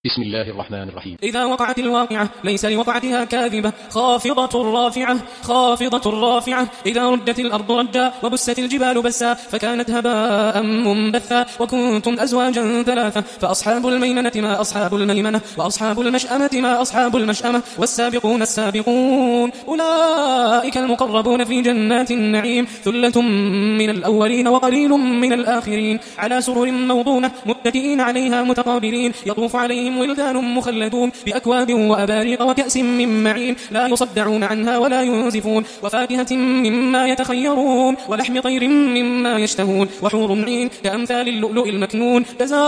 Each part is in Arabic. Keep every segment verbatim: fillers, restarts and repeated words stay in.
بسم الله الرحمن الرحيم. إذا وقعت الواقعة ليس لوقعتها كاذبة خافضة رافعة خافضة رافعة إذا ردت الأرض رجا وبست الجبال بسا فكانت هباء منبثا وكنتم أزواجا ثلاثة فأصحاب الميمنة ما أصحاب الميمنة وأصحاب المشأمة ما أصحاب المشأمة والسابقون السابقون أولئك المقربون في جنات النعيم ثلة من الأولين وقليل من الآخرين على سرر موضونة متكئين عليها متقابلين يطوف عليهم ولدان مخلدون بأكواب وأباريق وكأس من معين لا يصدعون عنها ولا ينزفون وفاكهة مما يتخيرون ولحم طير مما يشتهون وحور عين كأمثال اللؤلؤ المكنون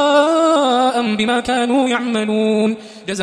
جزاء بما كانوا يعملون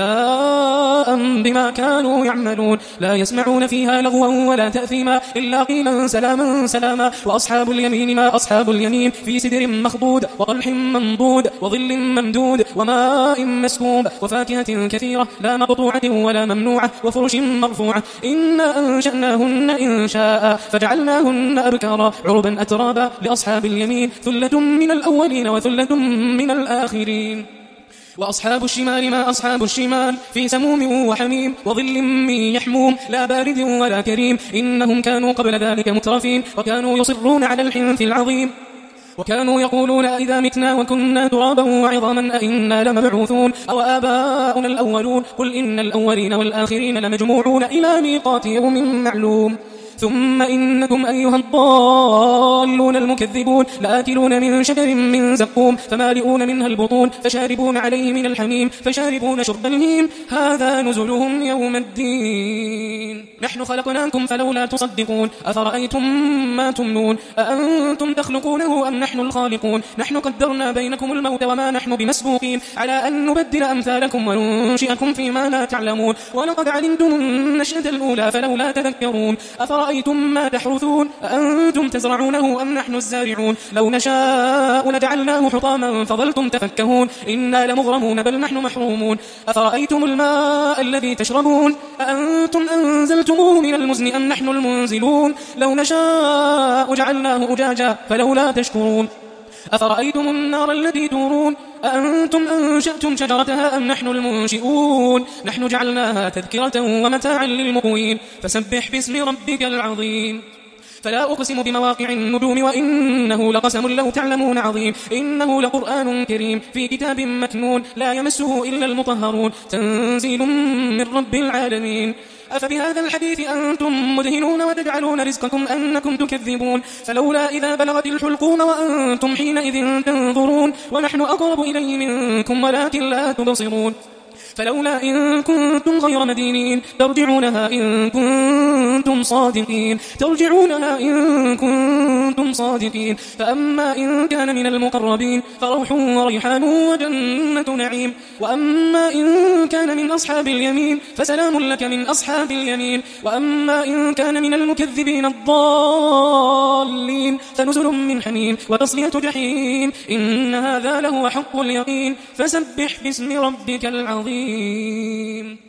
جزاء بما كانوا يعملون لا يسمعون فيها لغوا ولا تأثيما إلا قيلا سلاما سلاما وأصحاب اليمين ما أصحاب اليمين في سدر مخضود وطلح منضود وظل ممدود وماء مسكوب وفاكهة كثيرة لا مقطوعة ولا ممنوعة وفرش مرفوعة إنا أنشأناهن إنشاء فجعلناهن أبكارا عربا أترابا لأصحاب اليمين ثلة من الأولين وثلة من الآخرين وأصحاب الشمال ما أصحاب الشمال في سموم وحميم وظل من يحموم لا بارد ولا كريم إنهم كانوا قبل ذلك مترفين وكانوا يصرون على الحنث العظيم وكانوا يقولون إذا متنا وكنا ترابا وعظاما أئنا لمبعوثون أو آباؤنا الأولون قل إن الأولين والآخرين لمجموعون إلى ميقات يوم معلوم ثم إنكم أيها الضالون المكذبون لآكلون من شجر من زقوم فمالئون منها البطون فشاربون عليه من الحميم فشاربون شرب الهيم هذا نزلهم يوم الدين نحن خلقناكم فلولا تصدقون أفرأيتم ما تمنون أأنتم تخلقونه أم نحن الخالقون نحن قدرنا بينكم الموت وما نحن بمسبوقين على أن نبدل أمثالكم وننشئكم فيما لا تعلمون ولقد علمتم النشأة الأولى فلولا تذكرون أفرأيتم أرأيتم ما تحرثون أأنتم تزرعونه أم نحن الزارعون لو نشاء لجعلناه حطاما فظلتم تفكهون إنا لمغرمون بل نحن محرومون أفرأيتم الماء الذي تشربون أأنتم أنزلتموه من المزن أم نحن المنزلون لو نشاء جعلناه أجاجا فلولا تشكرون أفرأيتم النار التي تورون أأنتم أنشأتم شجرتها أم نحن المنشئون نحن جعلناها تذكرة ومتاعا للمقوين فسبح باسم ربك العظيم فلا أقسم بمواقع النجوم وإنه لقسم لو تعلمون عظيم إنه لقرآن كريم في كتاب مكنون لا يمسه إلا المطهرون تنزيل من رب العالمين أفبهذا الحديث أنتم مدهنون وتجعلون رزقكم أنكم تكذبون فلولا إذا بلغت الحلقوم وأنتم حينئذ تنظرون ونحن أقرب إليه منكم ولكن لا تبصرون فلولا إن كنتم غير مدينين ترجعونها إن كنتم صادقين ترجعونها إن كنتم صادقين فأما إن كان من المقربين فروح وريحان وجنة نعيم وأما إن كان من أصحاب اليمين فسلام لك من أصحاب اليمين وأما إن كان من المكذبين الضالين فنزل من حميم وتصلية جحيم إن هذا لهو حق اليقين فسبح باسم ربك العظيم